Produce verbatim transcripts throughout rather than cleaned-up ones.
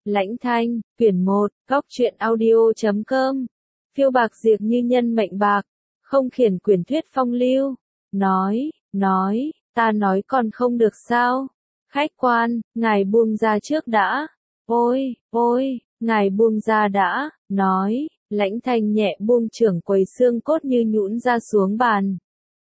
Lãnh Thanh, quyển một, góc truyện audio chấm com. Phiêu bạc diệt như nhân mệnh bạc, không khiển quyển thuyết phong lưu. Nói, nói, ta nói còn không được sao? Khách quan, ngài buông ra trước đã. Ôi, ôi, ngài buông ra đã. Nói, Lãnh Thanh nhẹ buông trưởng quầy xương cốt như nhũn ra xuống bàn.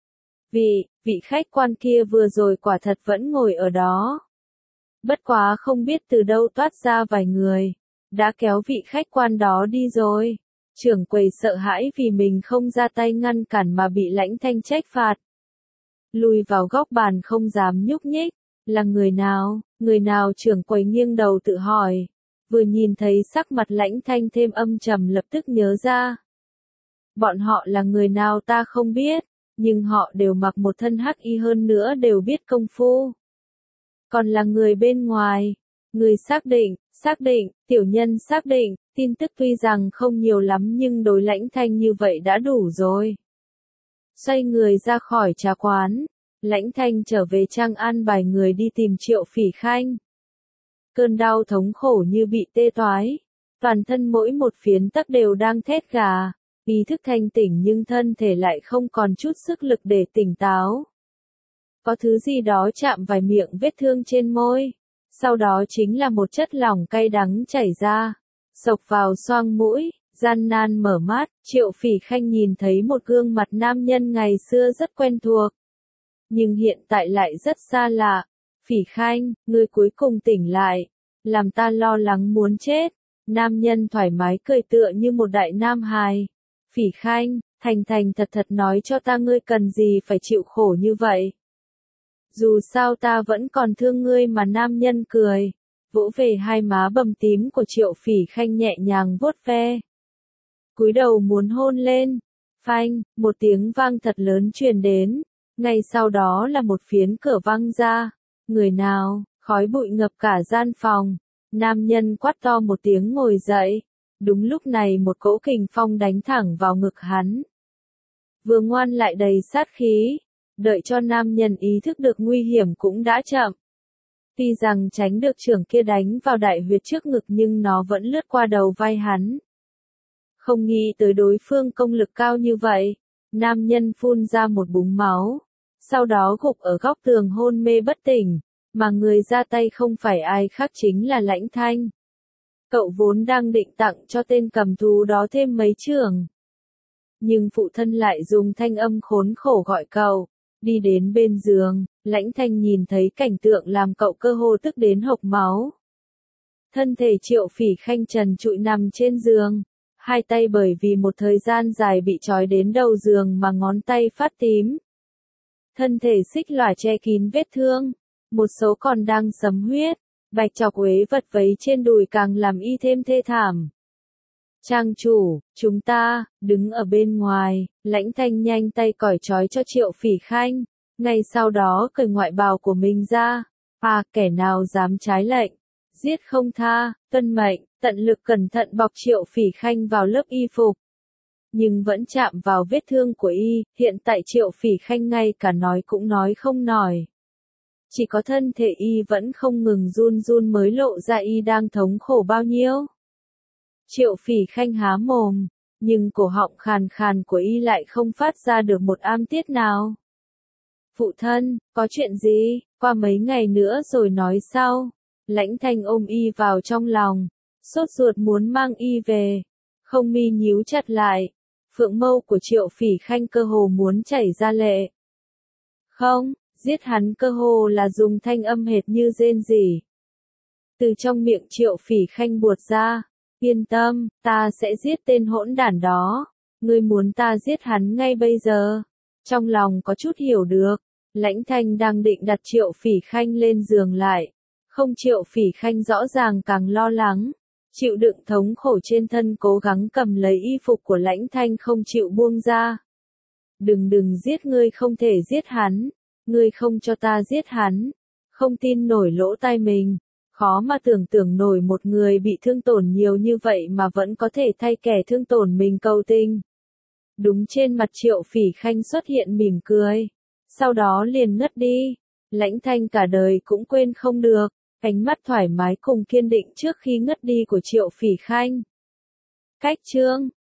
Vị, vị khách quan kia vừa rồi quả thật vẫn ngồi ở đó. Bất quá không biết từ đâu toát ra vài người, đã kéo vị khách quan đó đi rồi. Trưởng quầy sợ hãi vì mình không ra tay ngăn cản mà bị Lãnh Thanh trách phạt. Lùi vào góc bàn không dám nhúc nhích. Là người nào, người nào? Trưởng quầy nghiêng đầu tự hỏi. Vừa nhìn thấy sắc mặt Lãnh Thanh thêm âm trầm lập tức nhớ ra. Bọn họ là người nào ta không biết, nhưng họ đều mặc một thân hắc y, hơn nữa đều biết công phu. Còn là người bên ngoài. Người xác định, xác định, tiểu nhân xác định, tin tức tuy rằng không nhiều lắm nhưng đối Lãnh Thanh như vậy đã đủ rồi. Xoay người ra khỏi trà quán, Lãnh Thanh trở về trang an bài người đi tìm Triệu Phỉ Khanh. Cơn đau thống khổ như bị tê toái, toàn thân mỗi một phiến tấc đều đang thét gà, ý thức thanh tỉnh nhưng thân thể lại không còn chút sức lực để tỉnh táo. Có thứ gì đó chạm vài miệng vết thương trên môi, sau đó chính là một chất lỏng cay đắng chảy ra, xộc vào xoang mũi, gian nan mở mắt. Triệu Phỉ Khanh nhìn thấy một gương mặt nam nhân ngày xưa rất quen thuộc, nhưng hiện tại lại rất xa lạ. Phỉ Khanh, ngươi cuối cùng tỉnh lại, làm ta lo lắng muốn chết. Nam nhân thoải mái cười tựa như một đại nam hài. Phỉ Khanh, thành thành thật thật nói cho ta ngươi cần gì phải chịu khổ như vậy. Dù sao ta vẫn còn thương ngươi mà. Nam nhân cười, vỗ về hai má bầm tím của Triệu Phỉ Khanh nhẹ nhàng vuốt ve. Cúi đầu muốn hôn lên. Phanh, một tiếng vang thật lớn truyền đến, ngay sau đó là một phiến cửa văng ra. Người nào? Khói bụi ngập cả gian phòng. Nam nhân quát to một tiếng ngồi dậy. Đúng lúc này một cỗ kình phong đánh thẳng vào ngực hắn. Vừa ngoan lại đầy sát khí. Đợi cho nam nhân ý thức được nguy hiểm cũng đã chậm. Tuy rằng tránh được trưởng kia đánh vào đại huyệt trước ngực nhưng nó vẫn lướt qua đầu vai hắn. Không nghĩ tới đối phương công lực cao như vậy. Nam nhân phun ra một búng máu, sau đó gục ở góc tường hôn mê bất tỉnh, mà người ra tay không phải ai khác chính là Lãnh Thanh. Cậu vốn đang định tặng cho tên cầm thú đó thêm mấy chưởng, nhưng phụ thân lại dùng thanh âm khốn khổ gọi cậu. Đi đến bên giường, Lãnh Thanh nhìn thấy cảnh tượng làm cậu cơ hồ tức đến hộc máu. Thân thể Triệu Phỉ Khanh trần trụi nằm trên giường, hai tay bởi vì một thời gian dài bị trói đến đầu giường mà ngón tay phát tím. Thân thể xích lòa che kín vết thương, một số còn đang sấm huyết, bạch chọc uế vật vấy trên đùi càng làm y thêm thê thảm. Trang chủ, chúng ta, đứng ở bên ngoài. Lãnh Thanh nhanh tay cởi trói cho Triệu Phỉ Khanh, ngay sau đó cởi ngoại bào của mình ra. À, kẻ nào dám trái lệnh, giết không tha. Tuân mệnh, tận lực cẩn thận bọc Triệu Phỉ Khanh vào lớp y phục, nhưng vẫn chạm vào vết thương của y. Hiện tại Triệu Phỉ Khanh ngay cả nói cũng nói không nổi, chỉ có thân thể y vẫn không ngừng run run mới lộ ra y đang thống khổ bao nhiêu. Triệu Phỉ Khanh há mồm, nhưng cổ họng khàn khàn của y lại không phát ra được một am tiết nào. Phụ thân, có chuyện gì? Qua mấy ngày nữa rồi nói sau. Lãnh Thanh ôm y vào trong lòng, sốt ruột muốn mang y về. Không mi nhíu chặt lại, phượng mâu của Triệu Phỉ Khanh cơ hồ muốn chảy ra lệ. Không, giết hắn cơ hồ là dùng thanh âm hệt như rên rỉ. Từ trong miệng Triệu Phỉ Khanh buột ra. Yên tâm, ta sẽ giết tên hỗn đản đó. Ngươi muốn ta giết hắn ngay bây giờ? Trong lòng có chút hiểu được. Lãnh Thanh đang định đặt Triệu Phỉ Khanh lên giường lại. Không, Triệu Phỉ Khanh rõ ràng càng lo lắng. Chịu đựng thống khổ trên thân cố gắng cầm lấy y phục của Lãnh Thanh không chịu buông ra. Đừng đừng giết, ngươi không thể giết hắn. Ngươi không cho ta giết hắn. Không tin nổi lỗ tai mình. Khó mà tưởng tượng nổi một người bị thương tổn nhiều như vậy mà vẫn có thể thay kẻ thương tổn mình cầu tình. Đúng, trên mặt Triệu Phỉ Khanh xuất hiện mỉm cười, sau đó liền ngất đi. Lãnh Thanh cả đời cũng quên không được, Ánh mắt thoải mái cùng kiên định trước khi ngất đi của Triệu Phỉ Khanh. Cách chương